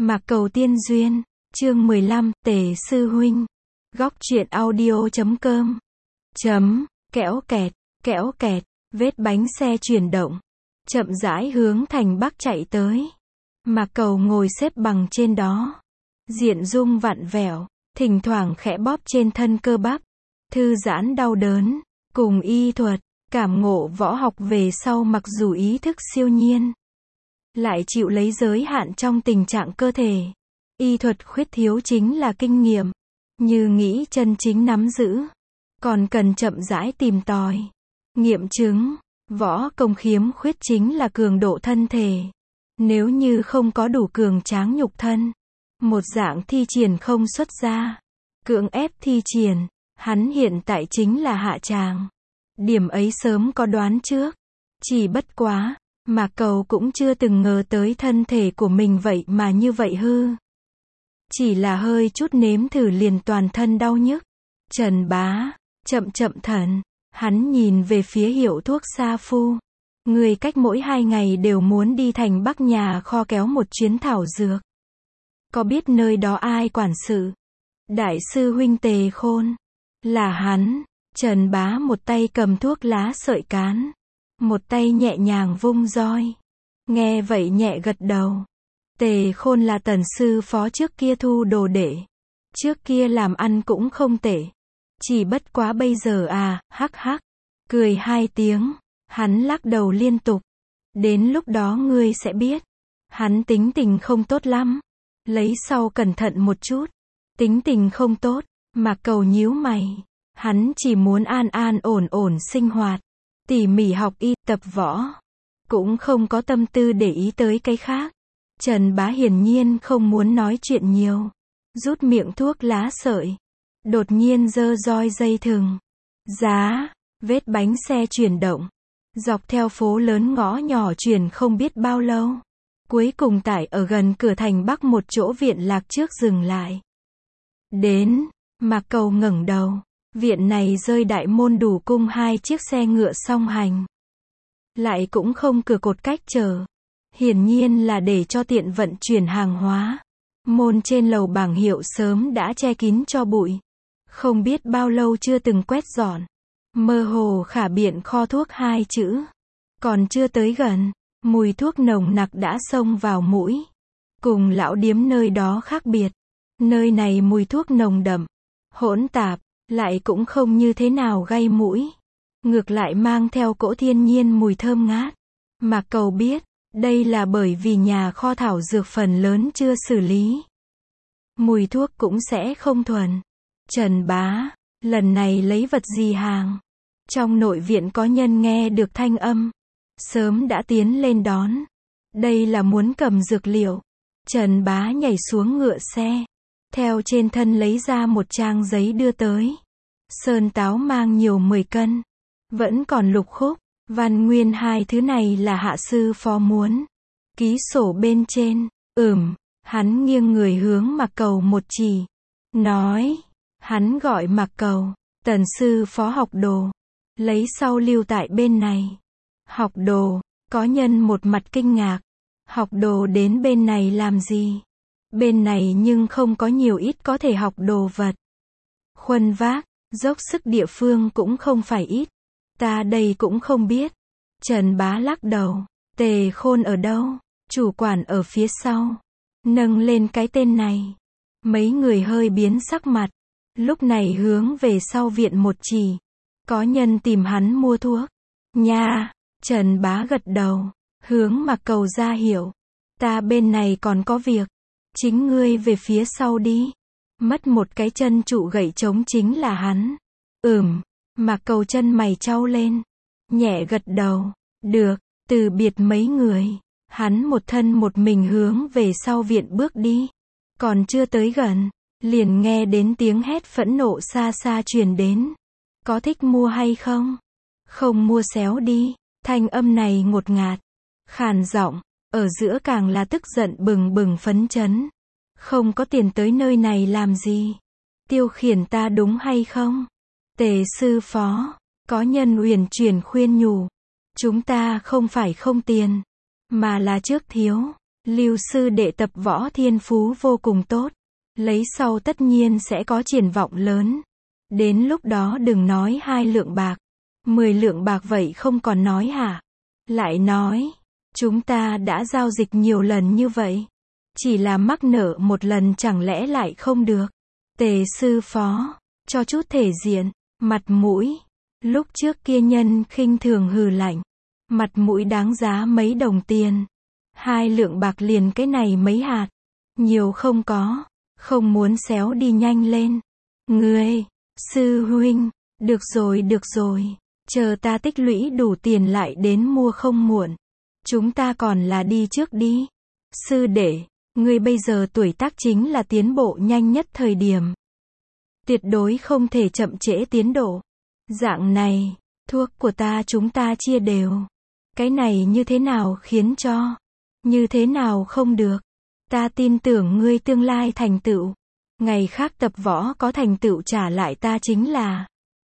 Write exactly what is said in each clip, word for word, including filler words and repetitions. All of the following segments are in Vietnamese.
Mạc Cầu Tiên Duyên, chương mười lăm, Tề Sư Huynh. Góc truyện audio chấm com. Chấm, kẽo kẹt, kẽo kẹt, vết bánh xe chuyển động. Chậm rãi hướng thành Bắc chạy tới. Mạc Cầu ngồi xếp bằng trên đó. Diện dung vặn vẹo, thỉnh thoảng khẽ bóp trên thân cơ bắp. Thư giãn đau đớn, cùng y thuật, cảm ngộ võ học về sau mặc dù ý thức siêu nhiên. Lại chịu lấy giới hạn trong tình trạng cơ thể. Y thuật khuyết thiếu chính là kinh nghiệm. Như nghĩ chân chính nắm giữ. Còn cần chậm rãi tìm tòi. Nghiệm chứng. Võ công khiếm khuyết chính là cường độ thân thể. Nếu như không có đủ cường tráng nhục thân. Một dạng thi triển không xuất ra. Cưỡng ép thi triển. Hắn hiện tại chính là hạ tràng. Điểm ấy sớm có đoán trước. Chỉ bất quá. Mạc Cầu cũng chưa từng ngờ tới thân thể của mình vậy mà như vậy hư. Chỉ là hơi chút nếm thử liền toàn thân đau nhức. Trần Bá, chậm chậm thần, hắn nhìn về phía hiệu thuốc Sa Phu. Người cách mỗi hai ngày đều muốn đi thành Bắc nhà kho kéo một chuyến thảo dược. Có biết nơi đó ai quản sự? Đại sư huynh Tề Khôn. Là hắn. Trần Bá một tay cầm thuốc lá sợi cán. Một tay nhẹ nhàng vung roi. Nghe vậy nhẹ gật đầu. Tề Khôn là Tần sư phó trước kia thu đồ đệ. Trước kia làm ăn cũng không tệ. Chỉ bất quá bây giờ à, hắc hắc. Cười hai tiếng. Hắn lắc đầu liên tục. Đến lúc đó ngươi sẽ biết. Hắn tính tình không tốt lắm. Lấy sau cẩn thận một chút. Tính tình không tốt. Mạc Cầu nhíu mày. Hắn chỉ muốn an an ổn ổn sinh hoạt. Tỉ mỉ học y, tập võ. Cũng không có tâm tư để ý tới cái khác. Trần Bá hiển nhiên không muốn nói chuyện nhiều. Rút miệng thuốc lá sợi. Đột nhiên giơ roi dây thừng. Giá, vết bánh xe chuyển động. Dọc theo phố lớn ngõ nhỏ chuyển không biết bao lâu. Cuối cùng tại ở gần cửa thành Bắc một chỗ viện lạc trước dừng lại. Đến, Mạc Cầu ngẩng đầu. Viện này rơi đại môn đủ cung hai chiếc xe ngựa song hành. Lại cũng không cửa cột cách trở. Hiển nhiên là để cho tiện vận chuyển hàng hóa. Môn trên lầu bảng hiệu sớm đã che kín cho bụi. Không biết bao lâu chưa từng quét dọn. Mơ hồ khả biện kho thuốc hai chữ. Còn chưa tới gần. Mùi thuốc nồng nặc đã xông vào mũi. Cùng lão điếm nơi đó khác biệt. Nơi này mùi thuốc nồng đậm. Hỗn tạp. Lại cũng không như thế nào gây mũi. Ngược lại mang theo cỗ thiên nhiên mùi thơm ngát. Mạc Cầu biết, đây là bởi vì nhà kho thảo dược phần lớn chưa xử lý. Mùi thuốc cũng sẽ không thuần. Trần Bá, lần này lấy vật gì hàng? Trong nội viện có nhân nghe được thanh âm. Sớm đã tiến lên đón. Đây là muốn cầm dược liệu. Trần Bá nhảy xuống ngựa xe. Theo trên thân lấy ra một trang giấy đưa tới. Sơn táo mang nhiều mười cân. Vẫn còn lục khúc, văn nguyên hai thứ này là hạ sư phó muốn. Ký sổ bên trên, ừm, hắn nghiêng người hướng Mạc Cầu một chỉ. Nói, hắn gọi Mạc Cầu, Tần sư phó học đồ. Lấy sau lưu tại bên này. Học đồ, có nhân một mặt kinh ngạc. Học đồ đến bên này làm gì? Bên này nhưng không có nhiều ít có thể học đồ vật. Khuân vác, dốc sức địa phương cũng không phải ít. Ta đây cũng không biết. Trần Bá lắc đầu. Tề Khôn ở đâu? Chủ quản ở phía sau. Nâng lên cái tên này. Mấy người hơi biến sắc mặt. Lúc này hướng về sau viện một chỉ. Có nhân tìm hắn mua thuốc. Nha. Trần Bá gật đầu. Hướng Mạc Cầu ra hiểu. Ta bên này còn có việc. Chính ngươi về phía sau đi. Mất một cái chân trụ gậy trống chính là hắn. Ừm. Mạc Cầu chân mày chau lên. Nhẹ gật đầu. Được. Từ biệt mấy người. Hắn một thân một mình hướng về sau viện bước đi. Còn chưa tới gần. Liền nghe đến tiếng hét phẫn nộ xa xa truyền đến. Có thích mua hay không? Không mua xéo đi. Thanh âm này ngột ngạt. Khàn giọng. Ở giữa càng là tức giận bừng bừng phấn chấn. Không có tiền tới nơi này làm gì? Tiêu khiển ta đúng hay không? Tề sư phó, có nhân uyển chuyển khuyên nhủ. Chúng ta không phải không tiền, mà là trước thiếu. Lưu sư đệ tập võ thiên phú vô cùng tốt. Lấy sau tất nhiên sẽ có triển vọng lớn. Đến lúc đó đừng nói hai lượng bạc. Mười lượng bạc vậy không còn nói hả? Lại nói, chúng ta đã giao dịch nhiều lần như vậy. Chỉ là mắc nợ một lần chẳng lẽ lại không được. Tề sư phó, cho chút thể diện, mặt mũi. Lúc trước kia nhân khinh thường hừ lạnh. Mặt mũi đáng giá mấy đồng tiền. Hai lượng bạc liền cái này mấy hạt. Nhiều không có. Không muốn xéo đi nhanh lên. Ngươi, sư huynh, được rồi được rồi. Chờ ta tích lũy đủ tiền lại đến mua không muộn. Chúng ta còn là đi trước đi. Sư đệ, ngươi bây giờ tuổi tác chính là tiến bộ nhanh nhất thời điểm. Tuyệt đối không thể chậm trễ tiến độ. Dạng này, thuốc của ta chúng ta chia đều. Cái này như thế nào khiến cho? Như thế nào không được? Ta tin tưởng ngươi tương lai thành tựu. Ngày khác tập võ có thành tựu trả lại ta chính là.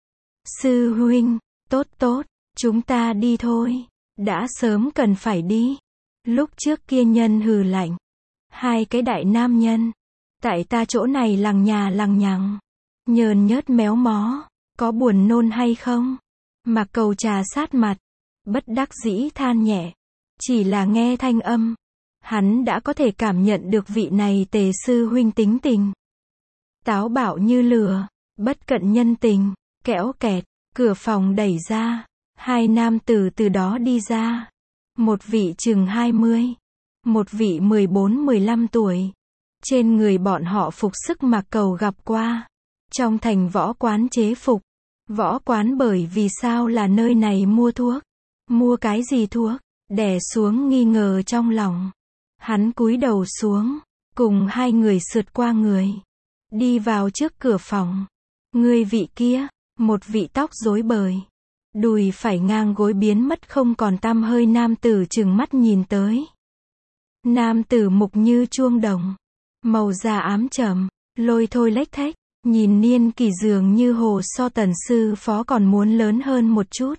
Sư huynh, tốt tốt, chúng ta đi thôi. Đã sớm cần phải đi. Lúc trước kia nhân hừ lạnh. Hai cái đại nam nhân. Tại ta chỗ này lằng nhà lằng nhằng. Nhờn nhớt méo mó. Có buồn nôn hay không? Mạc Cầu trà sát mặt. Bất đắc dĩ than nhẹ. Chỉ là nghe thanh âm. Hắn đã có thể cảm nhận được vị này Tề sư huynh tính tình. Táo bạo như lửa. Bất cận nhân tình. Kẽo kẹt. Cửa phòng đẩy ra. Hai nam tử từ đó đi ra. Một vị chừng hai mươi. Một vị mười bốn mười lăm tuổi. Trên người bọn họ phục sức Mạc Cầu gặp qua. Trong thành võ quán chế phục. Võ quán bởi vì sao là nơi này mua thuốc? Mua cái gì thuốc? Đè xuống nghi ngờ trong lòng. Hắn cúi đầu xuống. Cùng hai người sượt qua người. Đi vào trước cửa phòng. Người vị kia. Một vị tóc rối bời. Đùi phải ngang gối biến mất không còn tăm hơi nam tử trừng mắt nhìn tới. Nam tử mục như chuông đồng. Màu da ám trầm. Lôi thôi lếch thếch. Nhìn niên kỳ dường như hồ so Tần sư phó còn muốn lớn hơn một chút.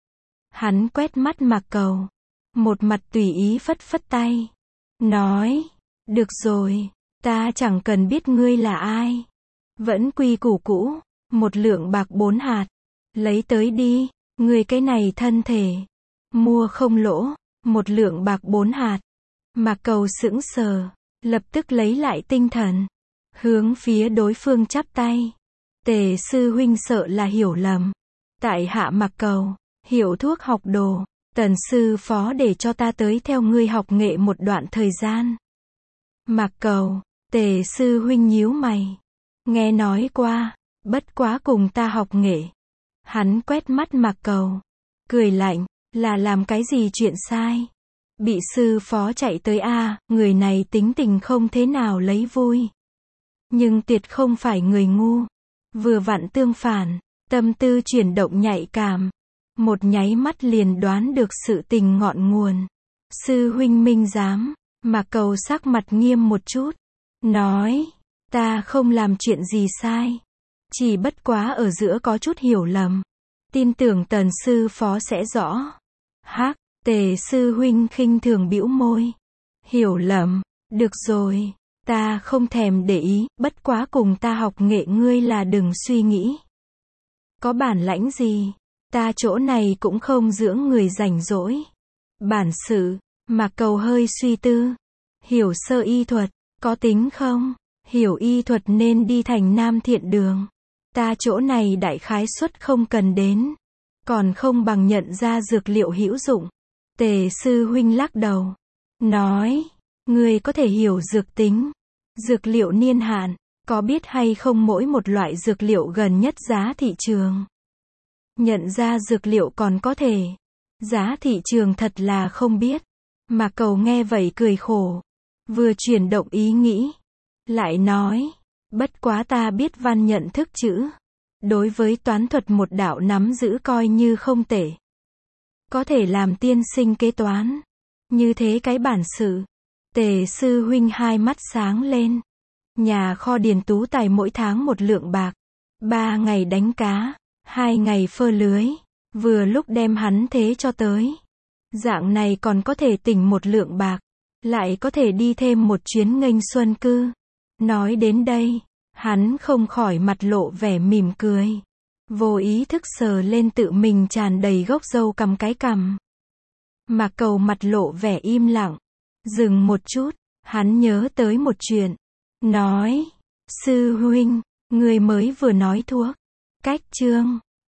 Hắn quét mắt Mạc Cầu. Một mặt tùy ý phất phất tay. Nói. Được rồi. Ta chẳng cần biết ngươi là ai. Vẫn quy củ cũ. Một lượng bạc bốn hạt. Lấy tới đi. Ngươi cái này thân thể. Mua không lỗ. Một lượng bạc bốn hạt. Mạc Cầu sững sờ. Lập tức lấy lại tinh thần. Hướng phía đối phương chắp tay. Tề sư huynh sợ là hiểu lầm. Tại hạ Mạc Cầu. Hiểu thuốc học đồ. Tần sư phó để cho ta tới theo ngươi học nghệ một đoạn thời gian. Mạc Cầu. Tề sư huynh nhíu mày. Nghe nói qua. Bất quá cùng ta học nghệ. Hắn quét mắt Mạc Cầu. Cười lạnh. Là làm cái gì chuyện sai? Bị sư phó chạy tới a à, người này tính tình không thế nào lấy vui. Nhưng tuyệt không phải người ngu. Vừa vặn tương phản. Tâm tư chuyển động nhạy cảm. Một nháy mắt liền đoán được sự tình ngọn nguồn. Sư huynh minh giám. Mạc Cầu sắc mặt nghiêm một chút. Nói. Ta không làm chuyện gì sai. Chỉ bất quá ở giữa có chút hiểu lầm. Tin tưởng Tần sư phó sẽ rõ. Hắc. Tề sư huynh khinh thường bĩu môi. Hiểu lầm. Được rồi. Ta không thèm để ý. Bất quá cùng ta học nghệ ngươi là đừng suy nghĩ. Có bản lãnh gì? Ta chỗ này cũng không dưỡng người rảnh rỗi. Bản sự. Mạc Cầu hơi suy tư. Hiểu sơ y thuật. Có tính không? Hiểu y thuật nên đi thành Nam Thiện Đường. Ta chỗ này đại khái suất không cần đến. Còn không bằng nhận ra dược liệu hữu dụng. Tề sư huynh lắc đầu. Nói. Ngươi có thể hiểu dược tính. Dược liệu niên hạn. Có biết hay không mỗi một loại dược liệu gần nhất giá thị trường. Nhận ra dược liệu còn có thể. Giá thị trường thật là không biết. Mạc Cầu nghe vậy cười khổ. Vừa chuyển động ý nghĩ. Lại nói. Bất quá ta biết văn nhận thức chữ. Đối với toán thuật một đạo nắm giữ coi như không tệ. Có thể làm tiên sinh kế toán. Như thế cái bản sự. Tề sư huynh hai mắt sáng lên. Nhà kho Điền Tú Tài mỗi tháng một lượng bạc. Ba ngày đánh cá. Hai ngày phơ lưới. Vừa lúc đem hắn thế cho tới. Dạng này còn có thể tỉnh một lượng bạc. lại có thể đi thêm một chuyến nghênh xuân cư. Nói đến đây, hắn không khỏi mặt lộ vẻ mỉm cười. Vô ý thức sờ lên tự mình tràn đầy gốc râu cằm cái cằm. Mạc Cầu mặt lộ vẻ im lặng. Dừng một chút, hắn nhớ tới một chuyện. Nói, sư huynh, người mới vừa nói thuốc, cách chương.